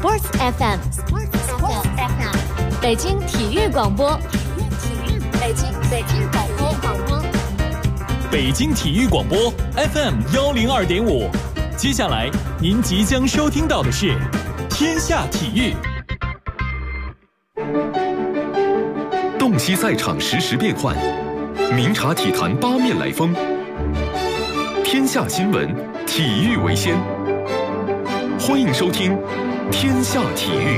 Sports FM， 北京体育广播，北京广播， 北京体育广播 FM 102.5。接下来您即将收听到的是《天下体育》。 洞悉赛场实时变幻，明察体坛八面来风。天下新闻，体育为先。欢迎收听《天下体育》。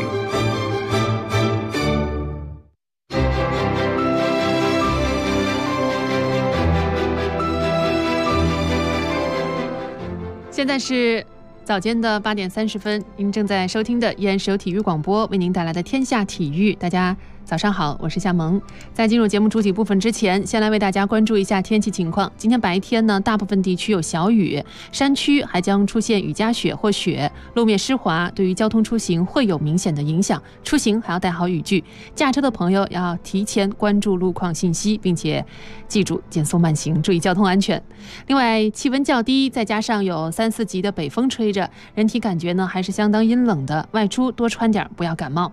现在是早间的8点30分，您正在收听的依然是由体育广播为您带来的《天下体育》。大家早上好，我是夏萌。在进入节目主体部分之前，先来为大家关注一下天气情况。今天白天呢，大部分地区有小雨，山区还将出现雨夹雪或雪，路面湿滑，对于交通出行会有明显的影响。出行还要带好雨具，驾车的朋友要提前关注路况信息，并且记住减速慢行，注意交通安全。另外，气温较低，再加上有3、4级的北风吹着，人体感觉呢还是相当阴冷的，外出多穿点，不要感冒。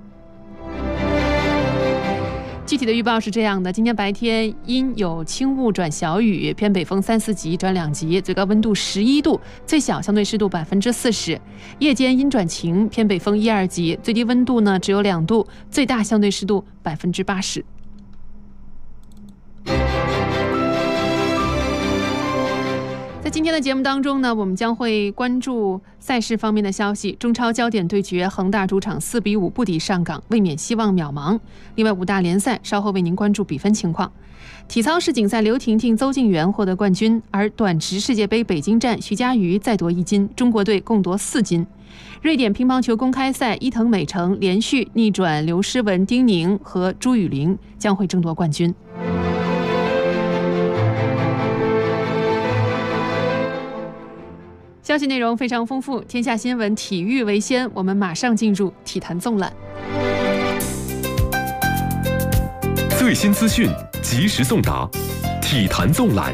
具体的预报是这样的：今天白天阴有轻雾转小雨，偏北风3、4级转2级，最高温度11度，最小相对湿度40%。夜间阴转晴，偏北风1、2级，最低温度呢只有2度，最大相对湿度80%。在今天的节目当中呢，我们将会关注赛事方面的消息。中超焦点对决，恒大主场4比5不敌上港，卫冕希望渺茫。另外5大联赛稍后为您关注比分情况。体操世锦赛，刘婷婷、邹敬园获得冠军，而短池世界杯北京站，徐嘉余再夺1金，中国队共夺4金。瑞典乒乓球公开赛，伊藤美诚连续逆转刘诗雯、丁宁和朱雨玲，将会争夺冠军。消息内容非常丰富，天下新闻体育为先，我们马上进入体坛纵览。 最新资讯及时送达，体坛纵览。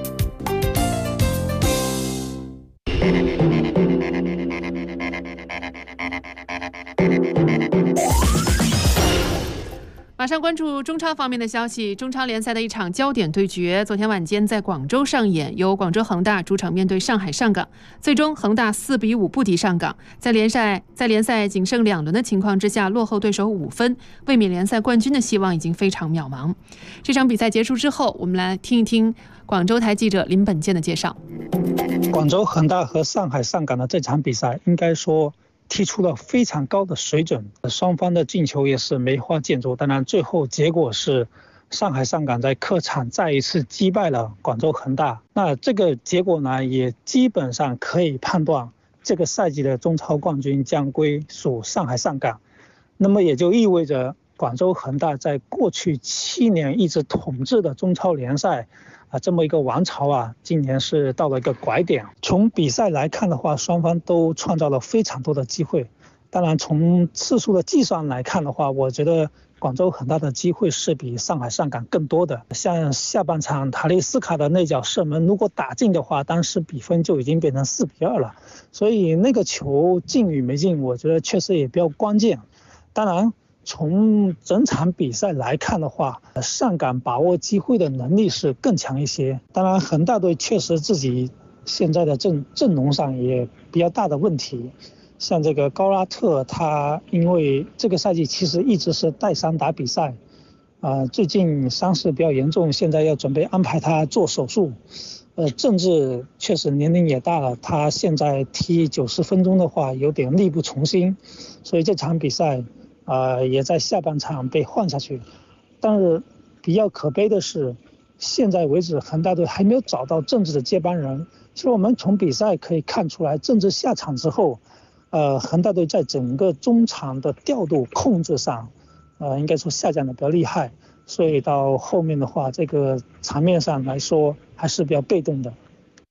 马上关注中超方面的消息。中超联赛的一场焦点对决，昨天晚间在广州上演，由广州恒大主场面对上海上港，最终恒大4比5不敌上港，在联赛仅剩2轮的情况之下，落后对手5分，卫冕联赛冠军的希望已经非常渺茫。这场比赛结束之后，我们来听一听广州台记者林本健的介绍。 广州恒大和上海上港的这场比赛，应该说踢出了非常高的水准，双方的进球也是梅花间竹。当然最后结果是上海上港在客场再一次击败了广州恒大，那这个结果呢，也基本上可以判断这个赛季的中超冠军将归属上海上港。那么也就意味着广州恒大在过去7年一直统治的中超联赛这么一个王朝啊，今年是到了一个拐点。从比赛来看的话，双方都创造了非常多的机会。当然从次数的计算来看的话，我觉得广州恒大的机会是比上海上港更多的。像下半场塔利斯卡的那脚射门，如果打进的话，当时比分就已经变成4比2了。所以那个球进与没进，我觉得确实也比较关键。当然从整场比赛来看的话，上港把握机会的能力是更强一些。当然恒大队确实自己现在的阵容上也比较大的问题，像这个高拉特，他因为这个赛季其实一直是带伤打比赛，最近伤势比较严重，现在要准备安排他做手术。郑智确实年龄也大了，他现在踢90分钟的话有点力不从心，所以这场比赛也在下半场被换下去。但是比较可悲的是，现在为止恒大队还没有找到郑智的接班人。其实我们从比赛可以看出来，郑智下场之后，恒大队在整个中场的调度控制上，应该说下降的比较厉害。所以到后面的话，这个场面上来说还是比较被动的。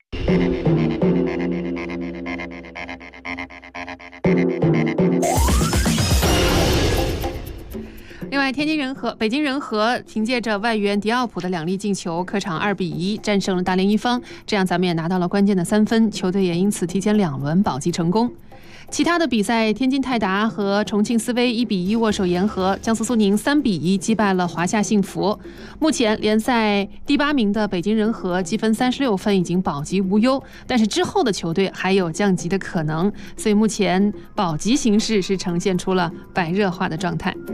另外，北京人和凭借着外援迪奥普的2粒进球，客场2比1战胜了大连一方，这样咱们也拿到了关键的3分，球队也因此提前2轮保级成功。 其他的比赛，天津泰达和重庆斯威1-1握手言和，江苏苏宁3-1击败了华夏幸福。目前联赛第8名的北京人和积分36分，已经保级无忧，但是之后的球队还有降级的可能，所以目前保级形势是呈现出了白热化的状态。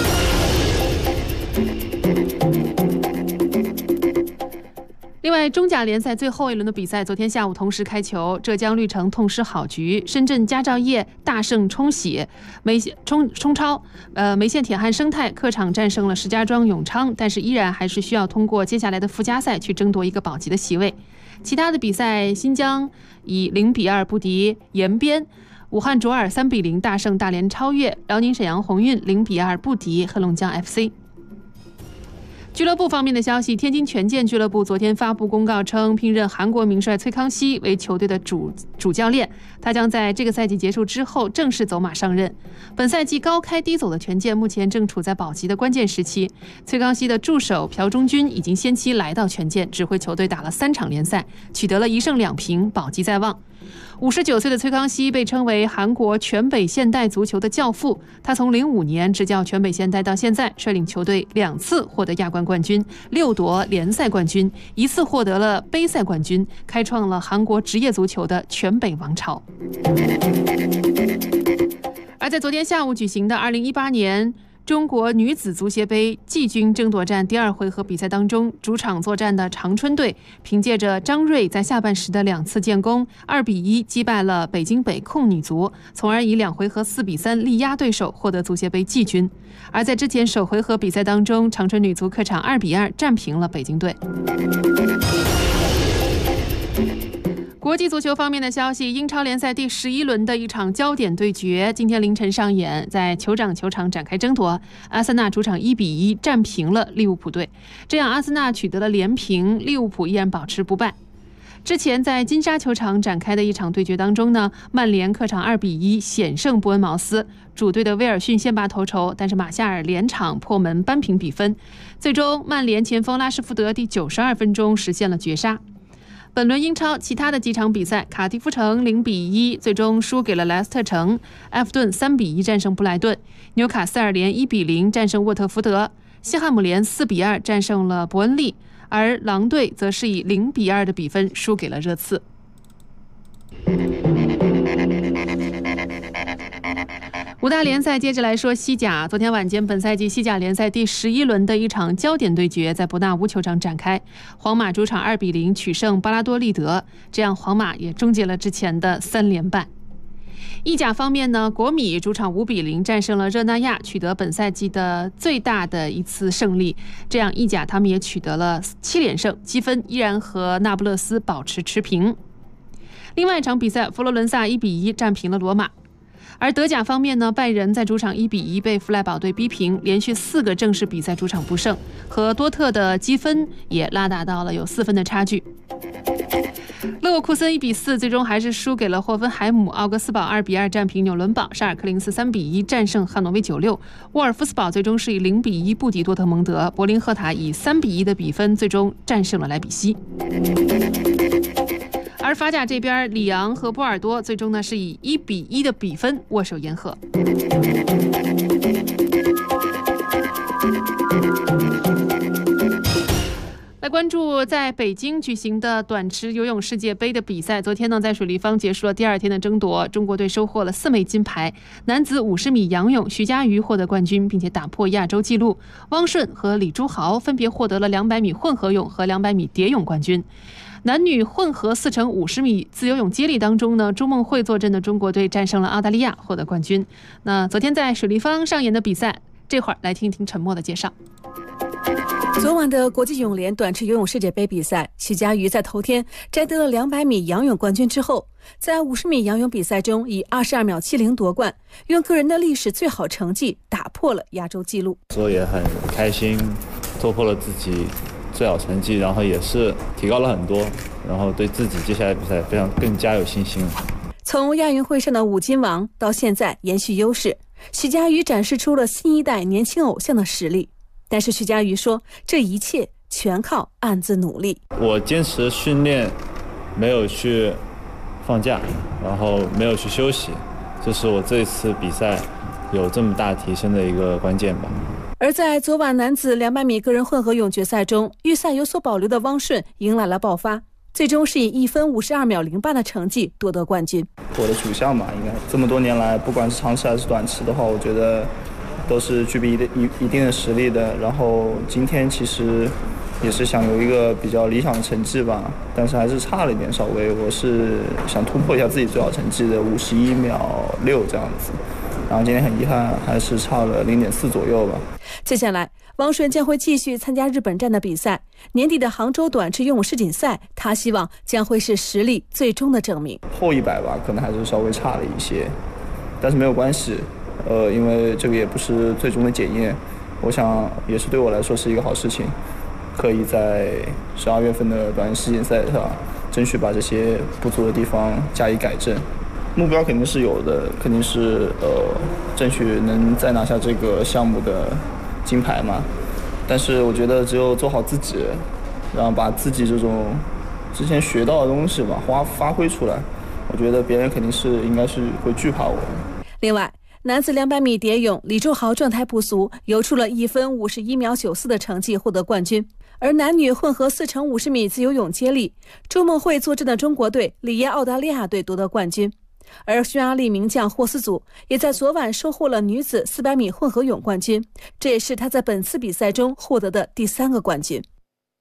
另外，中甲联赛最后一轮的比赛昨天下午同时开球，浙江绿城痛失好局，深圳佳兆业大胜冲喜，梅县铁汉生态客场战胜了石家庄永昌，但是依然还是需要通过接下来的附加赛去争夺一个保级的席位。其他的比赛，新疆以0-2不敌延边，武汉卓尔3-0大胜大连超越，辽宁沈阳宏运0-2不敌黑龙江 FC。俱乐部方面的消息，天津权健俱乐部昨天发布公告称，聘任韩国名帅崔康熙为球队的主教练，他将在这个赛季结束之后正式走马上任。本赛季高开低走的权健目前正处在保级的关键时期，崔康熙的助手朴忠军已经先期来到权健，指挥球队打了3场联赛，取得了1胜2平，保级在望。59岁的崔康熙被称为韩国全北现代足球的教父，他从05年执教全北现代到现在，率领球队2次获得亚冠冠军，6夺联赛冠军，1次获得了杯赛冠军，开创了韩国职业足球的全北王朝。而在昨天下午举行的2018年中国女子足协杯季军争夺战第2回合比赛当中，主场作战的长春队凭借着张睿在下半时的2次建功，2-1击败了北京北控女足，从而以2回合4-3力压对手，获得足协杯季军。而在之前首回合比赛当中，长春女足客场2-2战平了北京队。国际足球方面的消息，英超联赛第11轮的一场焦点对决今天凌晨上演，在酋长球场展开争夺。阿森纳主场1-1战平了利物浦队，这样阿森纳取得了连平，利物浦依然保持不败。之前在金沙球场展开的一场对决当中呢，曼联客场2-1险胜伯恩茅斯，主队的威尔逊先拔头筹，但是马夏尔连场破门扳平比分，最终曼联前锋拉什福德第92分钟实现了绝杀。本轮英超其他的几场比赛，卡迪夫城0-1最终输给了莱斯特城，埃弗顿3-1战胜布莱顿，纽卡斯尔联1-0战胜沃特福德，西汉姆联4-2战胜了伯恩利，而狼队则是以0-2的比分输给了热刺。五大联赛接着来说西甲，昨天晚间本赛季西甲联赛第11轮的一场焦点对决在伯纳乌球场展开，皇马主场2-0取胜巴拉多利德，这样皇马也终结了之前的3连败。意甲方面呢，国米主场5-0战胜了热那亚，取得本赛季的最大的一次胜利，这样意甲他们也取得了7连胜，积分依然和那不勒斯保持持平。另外一场比赛，佛罗伦萨1-1战平了罗马。而德甲方面呢，拜仁在主场1-1被弗赖堡队逼平，连续4个正式比赛主场不胜，和多特的积分也拉大到了有4分的差距。勒沃库森1-4最终还是输给了霍芬海姆，奥格斯堡2-2战平纽伦堡，沙尔克林斯3-1战胜汉诺威96，沃尔夫斯堡最终是以0-1不敌多特蒙德，柏林赫塔以3-1的比分最终战胜了莱比锡。而法甲这边，里昂和波尔多最终呢是以1-1的比分握手言和。来关注在北京举行的短池游泳世界杯的比赛，昨天呢在水立方结束了第2天的争夺，中国队收获了4枚金牌。男子50米仰泳，徐嘉余获得冠军，并且打破亚洲纪录。汪顺和李朱豪分别获得了200米混合泳和200米蝶泳冠军。男女混合4×50米自由泳接力当中呢，朱梦慧坐镇的中国队战胜了澳大利亚，获得冠军。那昨天在水立方上演的比赛，这会儿来听一听陈默的介绍。 昨晚的国际泳联短池游泳世界杯比赛，徐嘉余在头天摘得了200米仰泳冠军之后，在50米仰泳比赛中以22秒70夺冠，用个人的历史最好成绩打破了亚洲纪录。 所以也很开心，突破了自己最好成绩，然后也是提高了很多，然后对自己接下来比赛更加有信心。 从亚运会上的5金王到现在延续优势，徐嘉余展示出了新一代年轻偶像的实力。但是徐嘉余说，这一切全靠暗自努力。 我坚持训练，没有去放假，然后没有去休息， 这是我这次比赛有这么大提升的一个关键吧。 而在昨晚男子200米个人混合泳决赛中，预赛有所保留的汪顺迎来了爆发，最终是以1分52秒08的成绩夺得冠军。 我的主项吧，应该这么多年来，不管是长池还是短池的话，我觉得都是具备一定的实力的。然后今天其实也是想有一个比较理想的成绩吧，但是还是差了一点，稍微我是想突破一下自己最好成绩的51秒6这样子。然后今天很遗憾，还是差了0.4左右吧。 接下来，汪顺将会继续参加日本站的比赛。年底的杭州短池游泳世锦赛，他希望将会是实力最终的证明。 后100吧，可能还是稍微差了一些，但是没有关系。因为这个也不是最终的检验，我想也是对我来说是一个好事情，可以在12月份的短世锦赛上争取把这些不足的地方加以改正。目标肯定是有的，肯定是争取能再拿下这个项目的金牌嘛。但是我觉得只有做好自己，然后把自己这种之前学到的东西吧发挥出来，我觉得别人肯定是应该是会惧怕我。 另外，男子200米蝶泳，李祝豪状态不俗，游出了1分51秒94的成绩，获得冠军。而男女混合4乘50米自由泳接力，周梦慧坐镇的中国队里耶澳大利亚队夺得冠军。而匈牙利名将霍斯祖也在昨晚收获了女子400米混合泳冠军，这也是他在本次比赛中获得的第3个冠军。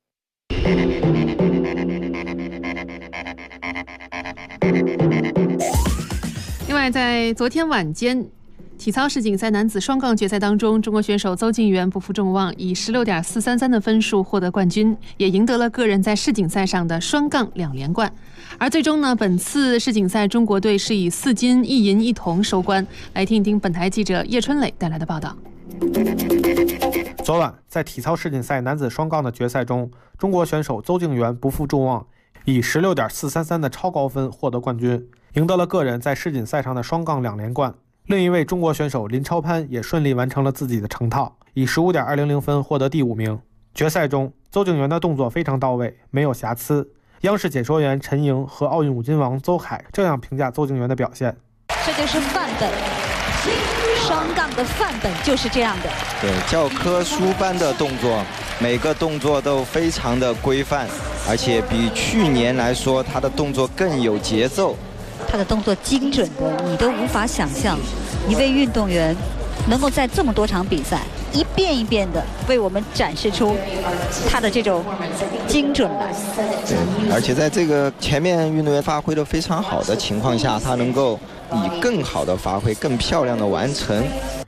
另外，在昨天晚间体操世锦赛男子双杠决赛当中，中国选手邹敬园不负众望，以16.433的分数获得冠军，也赢得了个人在世锦赛上的双杠2连冠。而最终呢，本次世锦赛中国队是以4金1银1铜收官。来听一听本台记者叶春磊带来的报道。 昨晚在体操世锦赛男子双杠的决赛中，中国选手邹敬园不负众望，以16.433的超高分获得冠军，赢得了个人在世锦赛上的双杠2连冠。另一位中国选手林超攀也顺利完成了自己的成套，以15.200分获得第5名。决赛中，邹敬园的动作非常到位，没有瑕疵。央视解说员陈莹和奥运5金王邹海这样评价邹敬园的表现： 这就是范本，双杠的范本就是这样的。 对，教科书般的动作，每个动作都非常的规范，而且比去年来说，他的动作更有节奏。 他的动作精准的，你都无法想象，一位运动员能够在这么多场比赛一遍一遍的为我们展示出他的这种精准来。 对，而且在这个前面运动员发挥的非常好的情况下，他能够以更好的发挥、更漂亮的完成。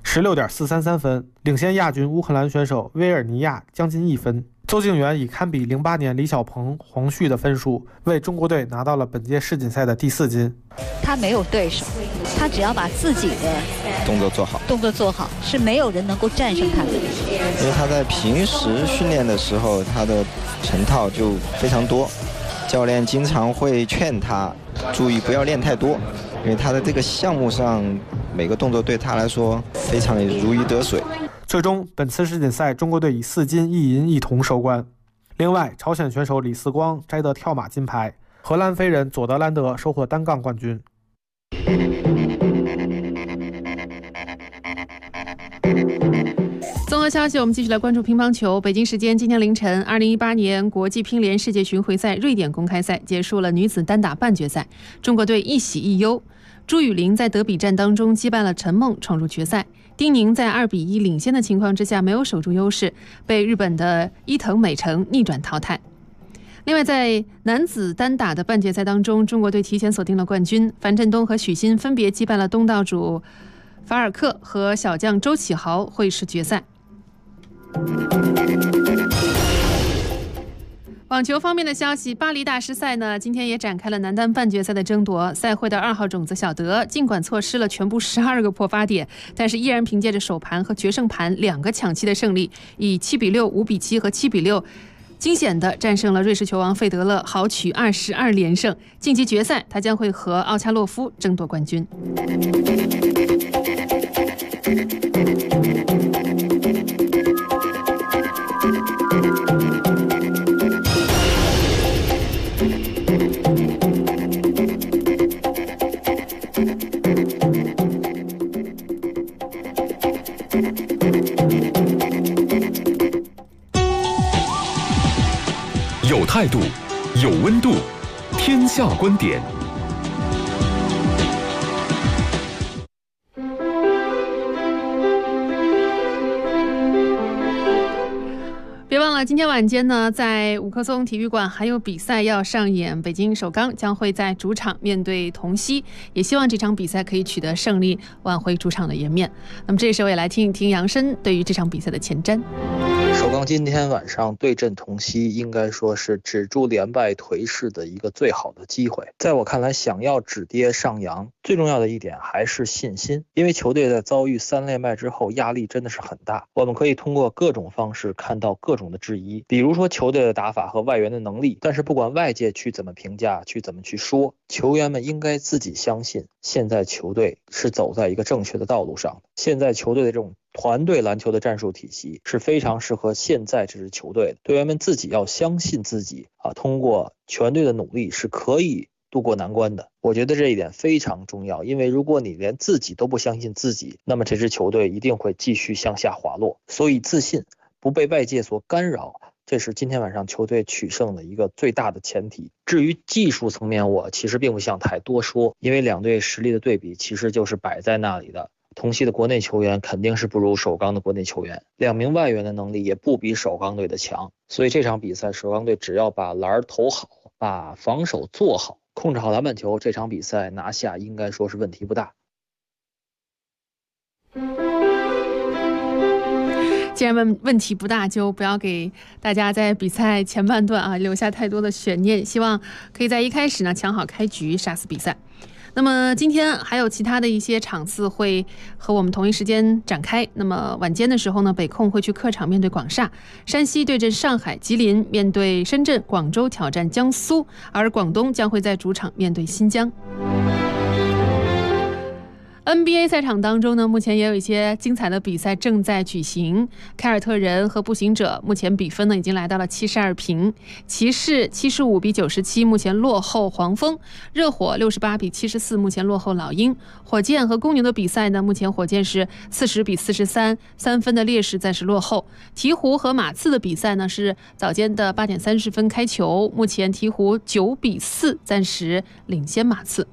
16.433分，领先亚军乌克兰选手维尔尼亚将近1分。邹敬园以堪比08年李小鹏、黄旭的分数，为中国队拿到了本届世锦赛的第4金。 他没有对手，他只要把自己的动作做好， 是没有人能够战胜他的。 因为他在平时训练的时候，他的成套就非常多，教练经常会劝他注意不要练太多，因为他的这个项目上每个动作对他来说非常如鱼得水。 最终，本次世锦赛中国队以4金1银1铜收官。另外，朝鲜选手李四光摘得跳马金牌，荷兰飞人佐德兰德收获单杠冠军。 综合消息，我们继续来关注乒乓球。北京时间今天凌晨，2018年国际乒联世界巡回赛瑞典公开赛结束了女子单打半决赛，中国队一喜一忧。朱雨玲在德比战当中击败了陈梦，闯入决赛。丁宁在2-1领先的情况之下没有守住优势，被日本的伊藤美诚逆转淘汰。另外，在男子单打的半决赛当中，中国队提前锁定了冠军，樊振东和许昕分别击败了东道主法尔克和小将周启豪，会师决赛。网球方面的消息，巴黎大师赛呢，今天也展开了男单半决赛的争夺。赛会的2号种子小德，尽管错失了全部12个破发点，但是依然凭借着首盘和决胜盘2个抢七的胜利，以7-6、5-7和7-6，惊险地战胜了瑞士球王费德勒，豪取22连胜。晋级决赛，他将会和奥恰洛夫争夺冠军。 有态度，有温度，天下观点。 别忘了，今天晚间呢，在五棵松体育馆还有比赛要上演，北京首钢将会在主场面对同曦，也希望这场比赛可以取得胜利，挽回主场的颜面。那么这时候也来听一听杨申对于这场比赛的前瞻。 首钢今天晚上对阵同曦，应该说是止住连败颓势的一个最好的机会。在我看来，想要止跌上扬，最重要的一点还是信心，因为球队在遭遇3连败之后，压力真的是很大。我们可以通过各种方式看到各种的质疑，比如说球队的打法和外援的能力，但是不管外界去怎么评价，去怎么去说，球员们应该自己相信，现在球队是走在一个正确的道路上的。现在球队的这种团队篮球的战术体系是非常适合现在这支球队的，队员们自己要相信自己通过全队的努力是可以渡过难关的。我觉得这一点非常重要，因为如果你连自己都不相信自己，那么这支球队一定会继续向下滑落。所以自信，不被外界所干扰，这是今天晚上球队取胜的一个最大的前提。至于技术层面，我其实并不想太多说，因为两队实力的对比其实就是摆在那里的。同曦的国内球员肯定是不如首钢的国内球员，2名外援的能力也不比首钢队的强，所以这场比赛首钢队只要把篮投好，把防守做好，控制好篮板球，这场比赛拿下应该说是问题不大。 既然问题不大，就不要给大家在比赛前半段留下太多的悬念，希望可以在一开始呢抢好开局，杀死比赛。那么今天还有其他的一些场次会和我们同一时间展开。那么晚间的时候呢，北控会去客场面对广厦，山西对阵上海，吉林面对深圳，广州挑战江苏，而广东将会在主场面对新疆。NBA 赛场当中呢，目前也有一些精彩的比赛正在举行。凯尔特人和步行者目前比分呢已经来到了72平，骑士75比97目前落后黄蜂，热火68比74目前落后老鹰，火箭和公牛的比赛呢，目前火箭是40比43，3分的劣势暂时落后。鹈鹕和马刺的比赛呢是早间的8点30分开球，目前鹈鹕9比4暂时领先马刺。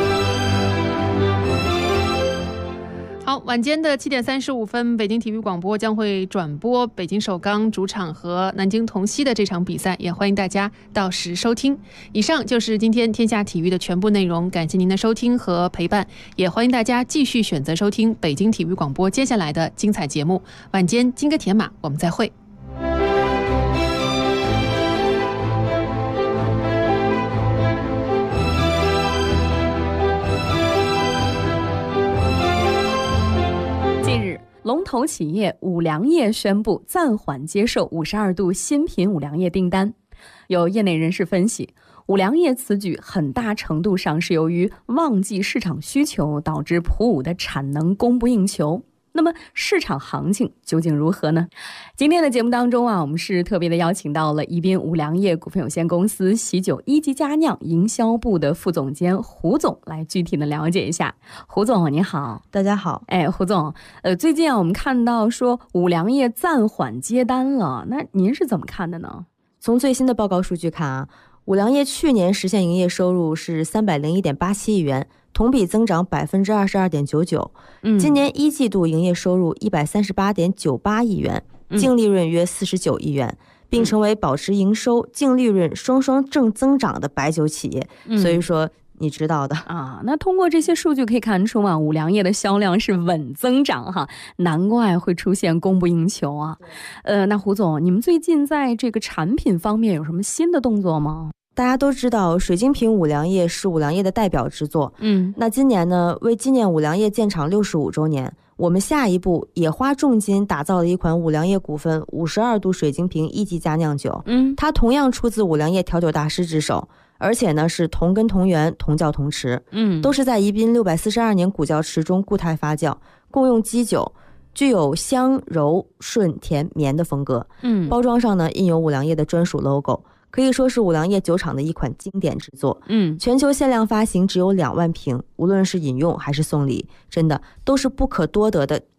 好，晚间的7点35分，北京体育广播将会转播北京首钢主场和南京同曦的这场比赛，也欢迎大家到时收听。以上就是今天天下体育的全部内容，感谢您的收听和陪伴，也欢迎大家继续选择收听北京体育广播接下来的精彩节目。晚间金戈铁马，我们再会。 龙头企业五粮液宣布暂缓接受52度新品五粮液订单。有业内人士分析，五粮液此举很大程度上是由于旺季市场需求导致普五的产能供不应求。那么市场行情究竟如何呢？今天的节目当中我们是特别的邀请到了宜宾五粮液股份有限公司喜酒一级佳酿营销部的副总监胡总来具体的了解一下。胡总你好。 大家好。 胡总，最近我们看到说五粮液暂缓接单了，那您是怎么看的呢？ 从最新的报告数据看五粮液去年实现营业收入是301.87亿元，同比增长22.99%。今年一季度营业收入138.98亿元，净利润约49亿元，并成为保持营收、净利润双双正增长的白酒企业。所以说你知道的那通过这些数据可以看出五粮液的销量是稳增长难怪会出现供不应求那胡总，你们最近在这个产品方面有什么新的动作吗？ 大家都知道水晶瓶五粮液是五粮液的代表之作。那今年呢，为纪念五粮液建厂65周年，我们下一步也花重金打造了一款五粮液股份52度水晶瓶一级佳酿酒。它同样出自五粮液调酒大师之手，而且呢是同根同源同窖同池，都是在宜宾642年古窖池中固态发酵，共用基酒，具有香柔顺甜绵的风格。包装上呢印有五粮液的专属 logo， 可以说是五粮液酒厂的一款经典之作。全球限量发行只有2万瓶，无论是饮用还是送礼，真的都是不可多得的